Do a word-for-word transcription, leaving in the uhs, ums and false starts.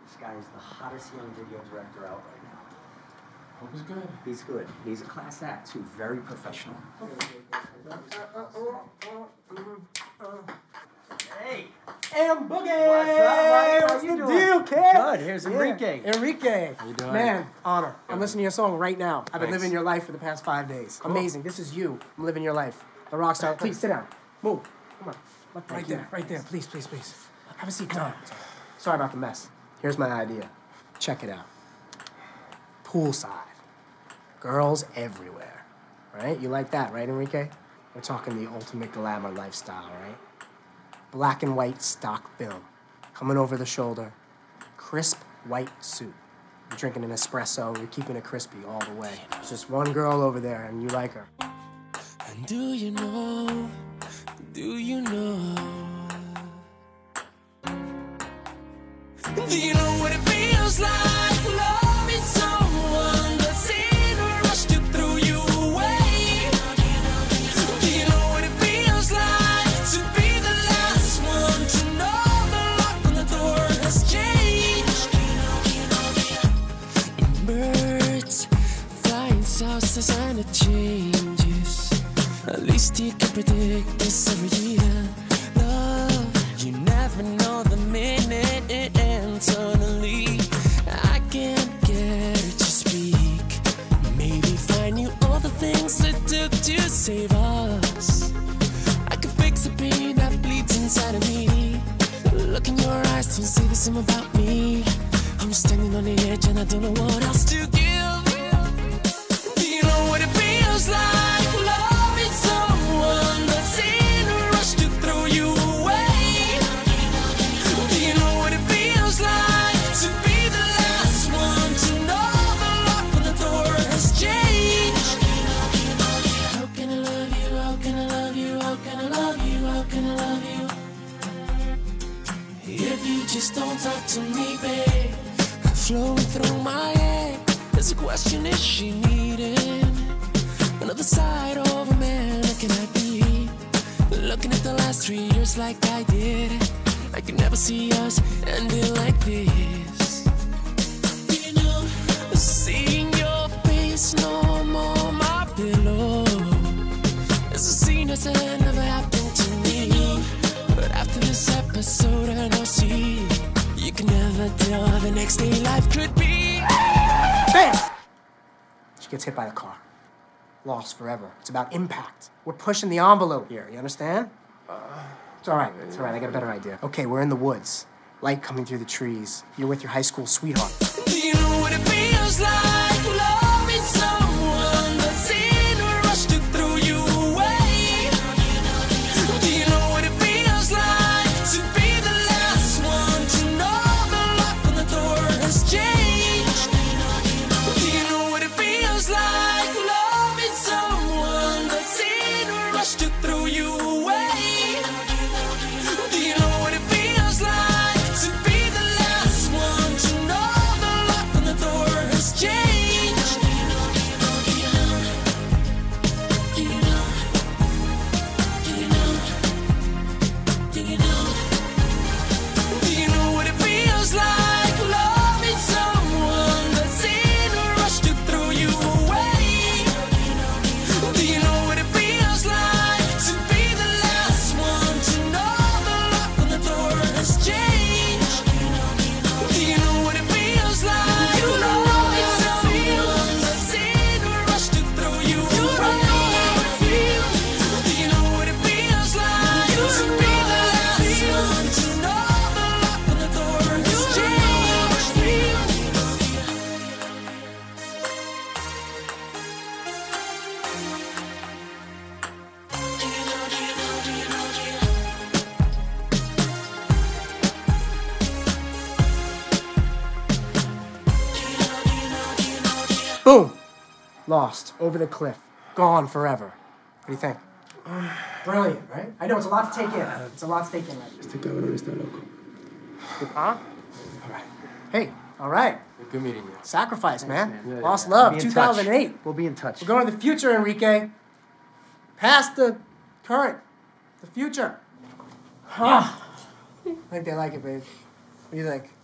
This guy is the hottest young video director out right now. Hope he's good. He's good. He's a class act, too. Very professional. Hey! And Boogie! What's up, buddy? How What's you the doing? deal, kid? Good. Here's Enrique. Yeah. Enrique. How you doing? Man, honor. I'm listening to your song right now. I've been Thanks. living your life for the past five days. Cool. Amazing. This is you. I'm living your life. The rock star. Please, sit down. Move. Come on. Look right there. Right there. Please, please, please. Have a seat. Come on. Sorry about the mess. Here's my idea. Check it out. Poolside. Girls everywhere. Right? You like that, right, Enrique? We're talking the ultimate glamour lifestyle, right? Black and white stock film. Coming over the shoulder. Crisp white suit. You're drinking an espresso. You're keeping it crispy all the way. There's just one girl over there, and you like her. And do you know, do you know, do you know what it feels like loving someone that's in a rush to throw you away? Do you know what it feels like to be the last one to know the lock on the door has changed? And birds flying south as and it changes. At least you can predict this every year. Love, you never know the minute it ends. Suddenly, I can't get it to speak. Maybe find you all the things it took to save us. I could fix the pain that bleeds inside of me. Look in your eyes, don't say the same about me. I'm standing on the edge and I don't know what else to give. Do you know what it feels like? Someone that's in a rush to throw you away. Do you know what it feels like to be the last one to know the lock on the door has changed? How can I love you? How can I love you? How can I love you? How can I love you? If you just don't talk to me, babe. Flowing through my head, there's a question: is she needing another side of a man? Can I be looking at the last three years like I did? I could never see us ending like this. You know, seeing your face no more my pillow. It's a scene that's never happened to me. But after this episode I know, see, you can never tell how the next day life could be. Bam! She gets hit by the car. Lost forever. It's about impact. We're pushing the envelope here, you understand? Uh, it's all right, it's all right, I got a better idea. Okay, we're in the woods. Light coming through the trees. You're with your high school sweetheart. Do you know what it feels like loving someone that's in a rush to throw you away? Do you know what it feels like to be the last one to know the lock on the door has changed? Do you know what it feels like loving someone that's in a rush to throw you away? Do you know what it feels like to be the last one to know the lock on the door has changed? Do you know? Do you know? Do you know? Do you know? Do you know what it feels like loving someone that's in a rush to throw you away? Do you know what it feels like to be the last one to know the lock on the door has changed? Do you know what it feels like? You know loving someone that's in a rush to throw you away. Do you know what it feels like to be the last one to know the lock on the door has changed? Boom! Lost. Over the cliff. Gone forever. What do you think? Brilliant, right? I know, it's a lot to take in. It's a lot to take in. Right? Este cabrón está loco. Huh? All right. Hey, all right. Good meeting you. Sacrifice, man. Yeah, Lost yeah. love, Be in two thousand eight. touch. We'll be in touch. We're going to the future, Enrique. Past the current. The future. Huh. I think they like it, babe. What do you think?